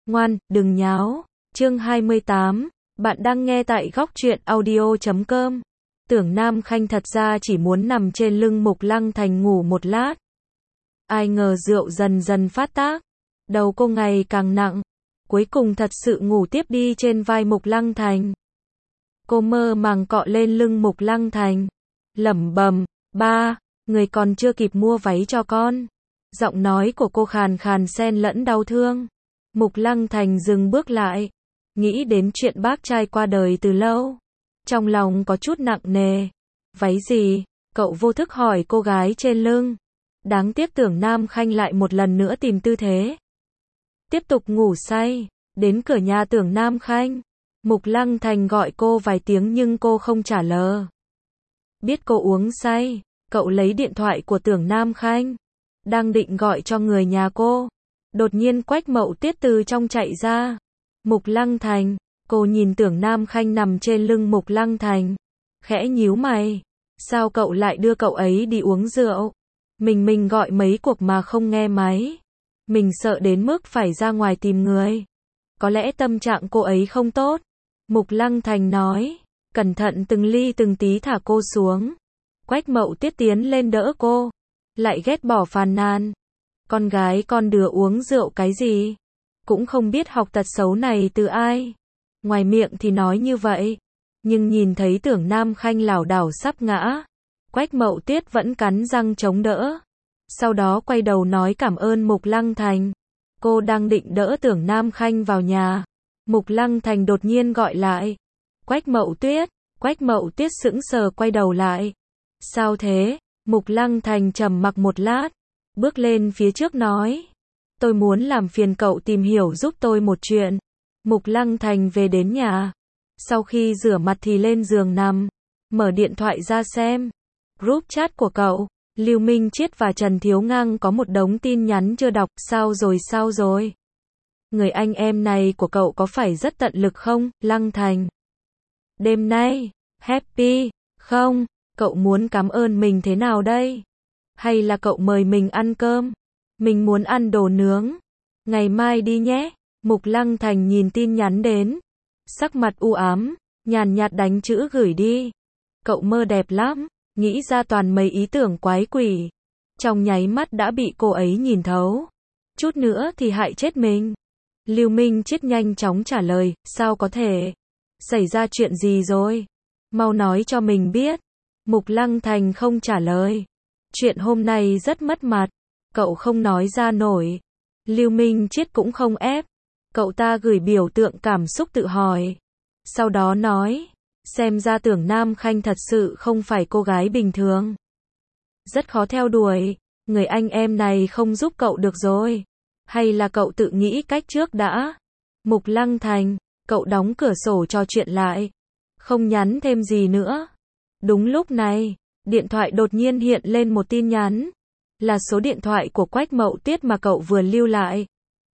Ngoan, đừng nháo. Chương 28, bạn đang nghe tại góc truyện audio.com. Tưởng Nam Khanh thật ra chỉ muốn nằm trên lưng Mục Lăng Thành ngủ một lát. Ai ngờ rượu dần dần phát tác, đầu cô ngày càng nặng, cuối cùng thật sự ngủ tiếp đi trên vai Mục Lăng Thành. Cô mơ màng cọ lên lưng Mục Lăng Thành, lẩm bẩm, ba, người còn chưa kịp mua váy cho con. Giọng nói của cô khàn khàn xen lẫn đau thương. Mục Lăng Thành dừng bước lại, nghĩ đến chuyện bác trai qua đời từ lâu. Trong lòng có chút nặng nề. Váy gì? Cậu vô thức hỏi cô gái trên lưng. Đáng tiếc Tưởng Nam Khanh lại một lần nữa tìm tư thế. Tiếp tục ngủ say. Đến cửa nhà Tưởng Nam Khanh, Mục Lăng Thành gọi cô vài tiếng nhưng cô không trả lời. Biết cô uống say, cậu lấy điện thoại của Tưởng Nam Khanh, đang định gọi cho người nhà cô. Đột nhiên Quách Mậu Tiết từ trong chạy ra. Mục Lăng Thành, cô nhìn Tưởng Nam Khanh nằm trên lưng Mục Lăng Thành, khẽ nhíu mày. Sao cậu lại đưa cậu ấy đi uống rượu? Mình gọi mấy cuộc mà không nghe máy. Mình sợ đến mức phải ra ngoài tìm người. Có lẽ tâm trạng cô ấy không tốt. Mục Lăng Thành nói, cẩn thận từng ly từng tí thả cô xuống. Quách Mậu Tiết tiến lên đỡ cô, lại ghét bỏ phàn nàn. Con gái con đứa uống rượu cái gì? Cũng không biết học tật xấu này từ ai. Ngoài miệng thì nói như vậy, nhưng nhìn thấy Tưởng Nam Khanh lảo đảo sắp ngã, Quách Mậu Tiết vẫn cắn răng chống đỡ. Sau đó quay đầu nói cảm ơn Mục Lăng Thành. Cô đang định đỡ Tưởng Nam Khanh vào nhà. Mục Lăng Thành đột nhiên gọi lại. Quách Mậu Tiết. Quách Mậu Tiết sững sờ quay đầu lại. Sao thế? Mục Lăng Thành trầm mặc một lát, bước lên phía trước nói. Tôi muốn làm phiền cậu tìm hiểu giúp tôi một chuyện. Mục Lăng Thành về đến nhà. Sau khi rửa mặt thì lên giường nằm, mở điện thoại ra xem. Group chat của cậu, Lưu Minh Chiết và Trần Thiếu Ngang có một đống tin nhắn chưa đọc. Sao rồi? Người anh em này của cậu có phải rất tận lực không, Lăng Thành? Đêm nay, happy, không? Cậu muốn cảm ơn mình thế nào đây? Hay là cậu mời mình ăn cơm? Mình muốn ăn đồ nướng. Ngày mai đi nhé. Mục Lăng Thành nhìn tin nhắn đến, sắc mặt u ám, nhàn nhạt đánh chữ gửi đi. Cậu mơ đẹp lắm, nghĩ ra toàn mấy ý tưởng quái quỷ. Trong nháy mắt đã bị cô ấy nhìn thấu. Chút nữa thì hại chết mình. Lưu Minh Chiết nhanh chóng trả lời, sao có thể? Xảy ra chuyện gì rồi? Mau nói cho mình biết. Mục Lăng Thành không trả lời. Chuyện hôm nay rất mất mặt, cậu không nói ra nổi. Lưu Minh Chiết cũng không ép. Cậu ta gửi biểu tượng cảm xúc tự hỏi. Sau đó nói, xem ra Tưởng Nam Khanh thật sự không phải cô gái bình thường. Rất khó theo đuổi, người anh em này không giúp cậu được rồi. Hay là cậu tự nghĩ cách trước đã? Mục Lăng Thành, cậu đóng cửa sổ trò chuyện lại. Không nhắn thêm gì nữa. Đúng lúc này, điện thoại đột nhiên hiện lên một tin nhắn. Là số điện thoại của Quách Mậu Tiết mà cậu vừa lưu lại.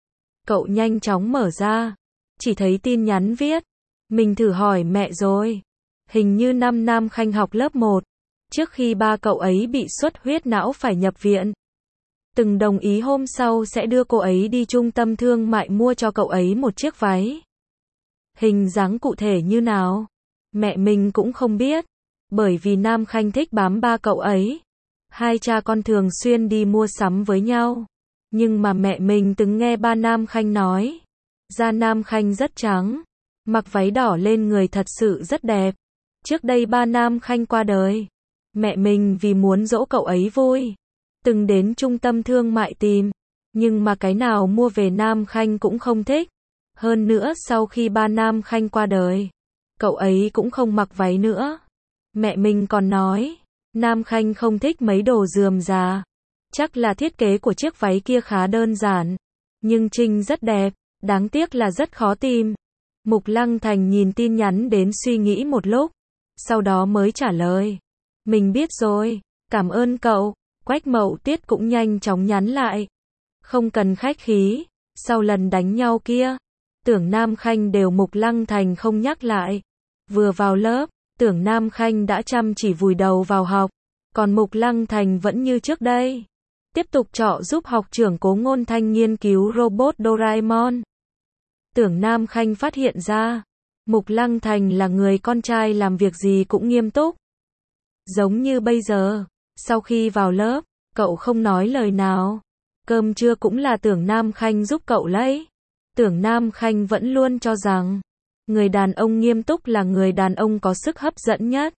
Cậu nhanh chóng mở ra. Chỉ thấy tin nhắn viết. Mình thử hỏi mẹ rồi. Hình như năm Nam Khanh học lớp 1. Trước khi ba cậu ấy bị xuất huyết não phải nhập viện. Từng đồng ý hôm sau sẽ đưa cô ấy đi trung tâm thương mại mua cho cậu ấy một chiếc váy. Hình dáng cụ thể như nào? Mẹ mình cũng không biết. Bởi vì Nam Khanh thích bám ba cậu ấy. Hai cha con thường xuyên đi mua sắm với nhau. Nhưng mà mẹ mình từng nghe ba Nam Khanh nói. Da Nam Khanh rất trắng. Mặc váy đỏ lên người thật sự rất đẹp. Trước đây ba Nam Khanh qua đời. Mẹ mình vì muốn dỗ cậu ấy vui. Từng đến trung tâm thương mại tìm. Nhưng mà cái nào mua về Nam Khanh cũng không thích. Hơn nữa sau khi ba Nam Khanh qua đời, cậu ấy cũng không mặc váy nữa. Mẹ mình còn nói, Nam Khanh không thích mấy đồ rườm rà. Chắc là thiết kế của chiếc váy kia khá đơn giản. Nhưng Trinh rất đẹp, đáng tiếc là rất khó tìm. Mục Lăng Thành nhìn tin nhắn đến suy nghĩ một lúc. Sau đó mới trả lời. Mình biết rồi, cảm ơn cậu. Quách Mậu Tiết cũng nhanh chóng nhắn lại. Không cần khách khí, sau lần đánh nhau kia, Tưởng Nam Khanh đều Mục Lăng Thành không nhắc lại. Vừa vào lớp, Tưởng Nam Khanh đã chăm chỉ vùi đầu vào học, còn Mục Lăng Thành vẫn như trước đây. Tiếp tục trợ giúp học trưởng Cố Ngôn Thanh nghiên cứu robot Doraemon. Tưởng Nam Khanh phát hiện ra, Mục Lăng Thành là người con trai làm việc gì cũng nghiêm túc. Giống như bây giờ, sau khi vào lớp, cậu không nói lời nào. Cơm trưa cũng là Tưởng Nam Khanh giúp cậu lấy. Tưởng Nam Khanh vẫn luôn cho rằng, người đàn ông nghiêm túc là người đàn ông có sức hấp dẫn nhất.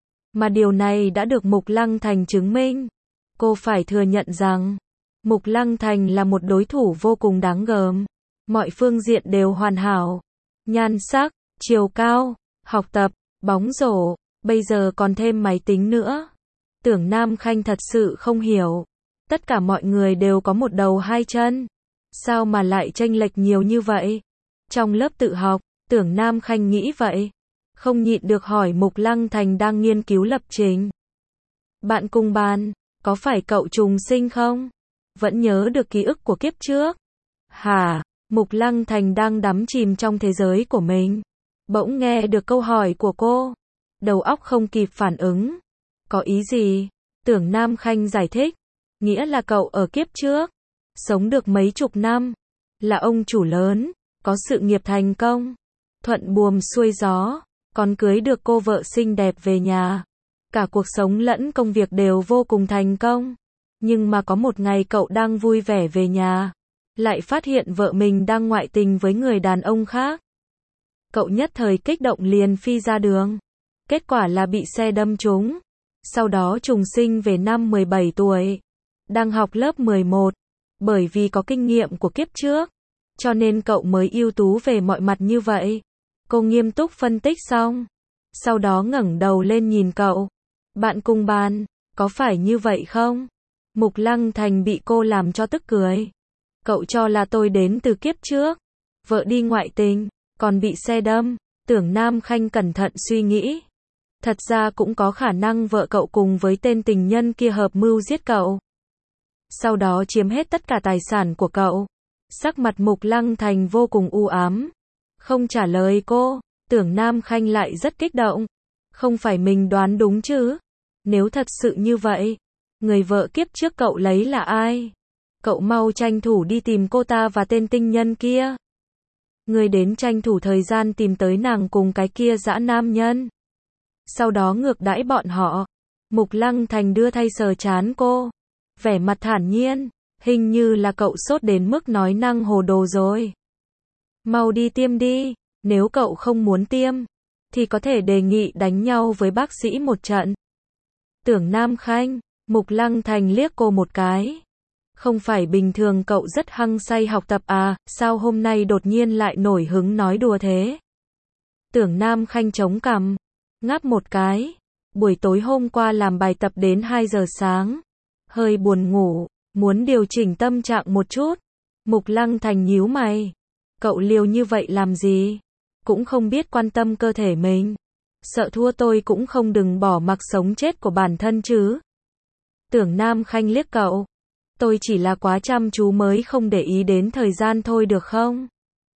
Mà điều này đã được Mục Lăng Thành chứng minh. Cô phải thừa nhận rằng, Mục Lăng Thành là một đối thủ vô cùng đáng gờm. Mọi phương diện đều hoàn hảo. Nhan sắc, chiều cao, học tập, bóng rổ, bây giờ còn thêm máy tính nữa. Tưởng Nam Khanh thật sự không hiểu. Tất cả mọi người đều có một đầu hai chân. Sao mà lại chênh lệch nhiều như vậy? Trong lớp tự học, Tưởng Nam Khanh nghĩ vậy. Không nhịn được hỏi Mục Lăng Thành đang nghiên cứu lập trình. Bạn cùng bàn, có phải cậu trùng sinh không? Vẫn nhớ được ký ức của kiếp trước? Hả? Mục Lăng Thành đang đắm chìm trong thế giới của mình. Bỗng nghe được câu hỏi của cô. Đầu óc không kịp phản ứng. Có ý gì? Tưởng Nam Khanh giải thích. Nghĩa là cậu ở kiếp trước, sống được mấy chục năm, là ông chủ lớn, có sự nghiệp thành công, thuận buồm xuôi gió, còn cưới được cô vợ xinh đẹp về nhà. Cả cuộc sống lẫn công việc đều vô cùng thành công. Nhưng mà có một ngày cậu đang vui vẻ về nhà, lại phát hiện vợ mình đang ngoại tình với người đàn ông khác. Cậu nhất thời kích động liền phi ra đường. Kết quả là bị xe đâm trúng. Sau đó trùng sinh về năm 17 tuổi. Đang học lớp 11. Bởi vì có kinh nghiệm của kiếp trước, cho nên cậu mới ưu tú về mọi mặt như vậy. Cô nghiêm túc phân tích xong. Sau đó ngẩng đầu lên nhìn cậu. Bạn cùng bàn, có phải như vậy không? Mục Lăng Thành bị cô làm cho tức cười. Cậu cho là tôi đến từ kiếp trước. Vợ đi ngoại tình, còn bị xe đâm. Tưởng Nam Khanh cẩn thận suy nghĩ. Thật ra cũng có khả năng vợ cậu cùng với tên tình nhân kia hợp mưu giết cậu. Sau đó chiếm hết tất cả tài sản của cậu. Sắc mặt Mục Lăng Thành vô cùng u ám. Không trả lời cô, Tưởng Nam Khanh lại rất kích động. Không phải mình đoán đúng chứ? Nếu thật sự như vậy, người vợ kiếp trước cậu lấy là ai? Cậu mau tranh thủ đi tìm cô ta và tên tình nhân kia. Người đến tranh thủ thời gian tìm tới nàng cùng cái kia dã nam nhân. Sau đó ngược đãi bọn họ. Mục Lăng Thành đưa tay sờ trán cô. Vẻ mặt thản nhiên. Hình như là cậu sốt đến mức nói năng hồ đồ rồi. Mau đi tiêm đi. Nếu cậu không muốn tiêm, thì có thể đề nghị đánh nhau với bác sĩ một trận. Tưởng Nam Khanh, Mục Lăng Thành liếc cô một cái. Không phải bình thường cậu rất hăng say học tập à, sao hôm nay đột nhiên lại nổi hứng nói đùa thế? Tưởng Nam Khanh chống cằm, ngáp một cái. Buổi tối hôm qua làm bài tập đến 2 giờ sáng. Hơi buồn ngủ, muốn điều chỉnh tâm trạng một chút. Mục Lăng Thành nhíu mày. Cậu liều như vậy làm gì? Cũng không biết quan tâm cơ thể mình. Sợ thua tôi cũng không đừng bỏ mặc sống chết của bản thân chứ. Tưởng Nam Khanh liếc cậu. Tôi chỉ là quá chăm chú mới không để ý đến thời gian thôi được không?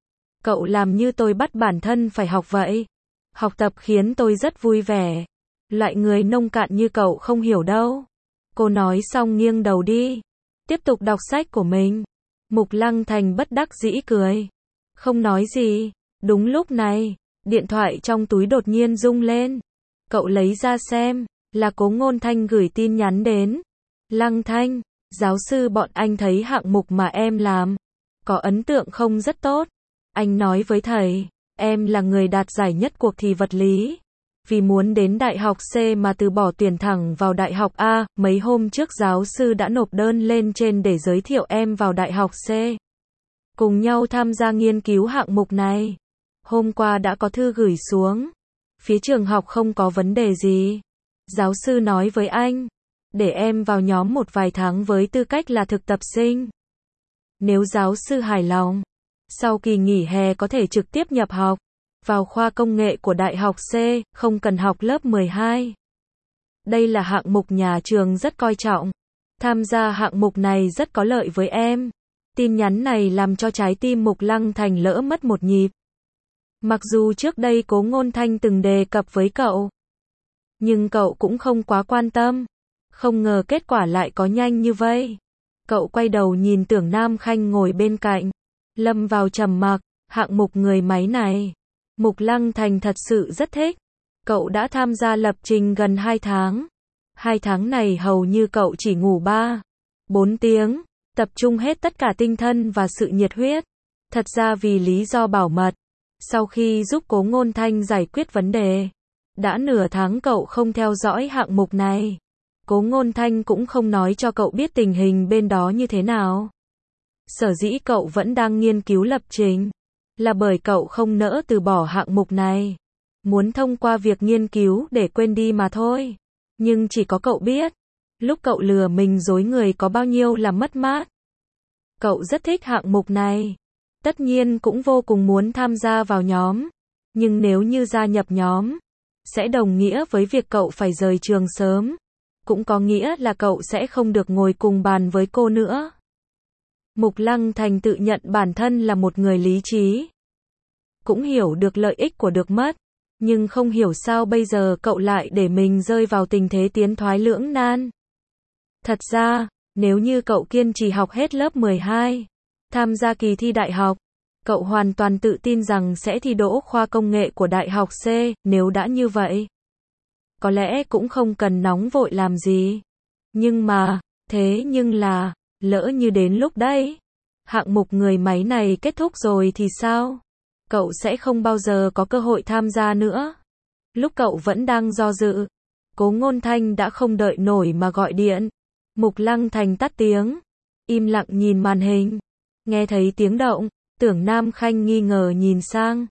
Cậu làm như tôi bắt bản thân phải học vậy. Học tập khiến tôi rất vui vẻ. Loại người nông cạn như cậu không hiểu đâu. Cô nói xong nghiêng đầu đi. Tiếp tục đọc sách của mình. Mục Lăng Thành bất đắc dĩ cười. Không nói gì. Đúng lúc này, điện thoại trong túi đột nhiên rung lên. Cậu lấy ra xem, là Cố Ngôn Thanh gửi tin nhắn đến. Lăng Thanh, giáo sư bọn anh thấy hạng mục mà em làm, có ấn tượng không rất tốt. Anh nói với thầy, em là người đạt giải nhất cuộc thi vật lý. Vì muốn đến đại học C mà từ bỏ tuyển thẳng vào đại học A, mấy hôm trước giáo sư đã nộp đơn lên trên để giới thiệu em vào đại học C. Cùng nhau tham gia nghiên cứu hạng mục này. Hôm qua đã có thư gửi xuống. Phía trường học không có vấn đề gì. Giáo sư nói với anh, để em vào nhóm một vài tháng với tư cách là thực tập sinh. Nếu giáo sư hài lòng, sau kỳ nghỉ hè có thể trực tiếp nhập học vào khoa công nghệ của đại học C, không cần học lớp 12. Đây là hạng mục nhà trường rất coi trọng. Tham gia hạng mục này rất có lợi với em. Tin nhắn này làm cho trái tim Mục Lăng Thành lỡ mất một nhịp. Mặc dù trước đây Cố Ngôn Thanh từng đề cập với cậu, nhưng cậu cũng không quá quan tâm. Không ngờ kết quả lại có nhanh như vậy. Cậu quay đầu nhìn Tưởng Nam Khanh ngồi bên cạnh, lâm vào trầm mặc. Hạng mục người máy này, Mục Lăng Thành thật sự rất thích. Cậu đã tham gia lập trình gần 2 tháng. 2 tháng này hầu như cậu chỉ ngủ 3, 4 tiếng, tập trung hết tất cả tinh thần và sự nhiệt huyết. Thật ra vì lý do bảo mật, sau khi giúp Cố Ngôn Thanh giải quyết vấn đề, đã nửa tháng cậu không theo dõi hạng mục này. Cố Ngôn Thanh cũng không nói cho cậu biết tình hình bên đó như thế nào. Sở dĩ cậu vẫn đang nghiên cứu lập trình, là bởi cậu không nỡ từ bỏ hạng mục này. Muốn thông qua việc nghiên cứu để quên đi mà thôi. Nhưng chỉ có cậu biết, lúc cậu lừa mình dối người có bao nhiêu là mất mát. Cậu rất thích hạng mục này. Tất nhiên cũng vô cùng muốn tham gia vào nhóm. Nhưng nếu như gia nhập nhóm, sẽ đồng nghĩa với việc cậu phải rời trường sớm. Cũng có nghĩa là cậu sẽ không được ngồi cùng bàn với cô nữa. Mục Lăng Thành tự nhận bản thân là một người lý trí. Cũng hiểu được lợi ích của được mất. Nhưng không hiểu sao bây giờ cậu lại để mình rơi vào tình thế tiến thoái lưỡng nan. Thật ra, nếu như cậu kiên trì học hết lớp 12, tham gia kỳ thi đại học, cậu hoàn toàn tự tin rằng sẽ thi đỗ khoa công nghệ của Đại học C, nếu đã như vậy. Có lẽ cũng không cần nóng vội làm gì. Nhưng mà, thế nhưng là, lỡ như đến lúc đấy, hạng mục người máy này kết thúc rồi thì sao? Cậu sẽ không bao giờ có cơ hội tham gia nữa. Lúc cậu vẫn đang do dự, Cố Ngôn Thanh đã không đợi nổi mà gọi điện. Mục Lăng Thành tắt tiếng, im lặng nhìn màn hình. Nghe thấy tiếng động, Tưởng Nam Khanh nghi ngờ nhìn sang.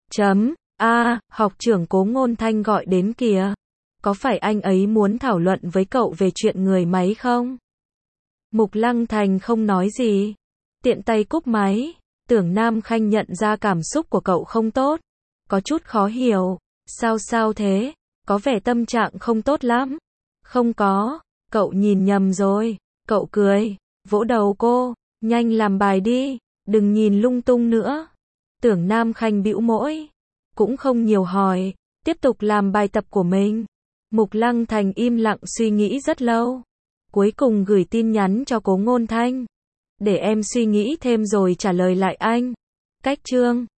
Học trưởng Cố Ngôn Thanh gọi đến kìa. Có phải anh ấy muốn thảo luận với cậu về chuyện người máy không? Mục Lăng Thành không nói gì. Tiện tay cúp máy. Tưởng Nam Khanh nhận ra cảm xúc của cậu không tốt. Có chút khó hiểu. Sao thế? Có vẻ tâm trạng không tốt lắm. Không có. Cậu nhìn nhầm rồi. Cậu cười. Vỗ đầu cô. Nhanh làm bài đi. Đừng nhìn lung tung nữa. Tưởng Nam Khanh bĩu môi. Cũng không nhiều hỏi. Tiếp tục làm bài tập của mình. Mục Lăng Thành im lặng suy nghĩ rất lâu. Cuối cùng gửi tin nhắn cho Cố Ngôn Thanh. Để em suy nghĩ thêm rồi trả lời lại anh. Cách chương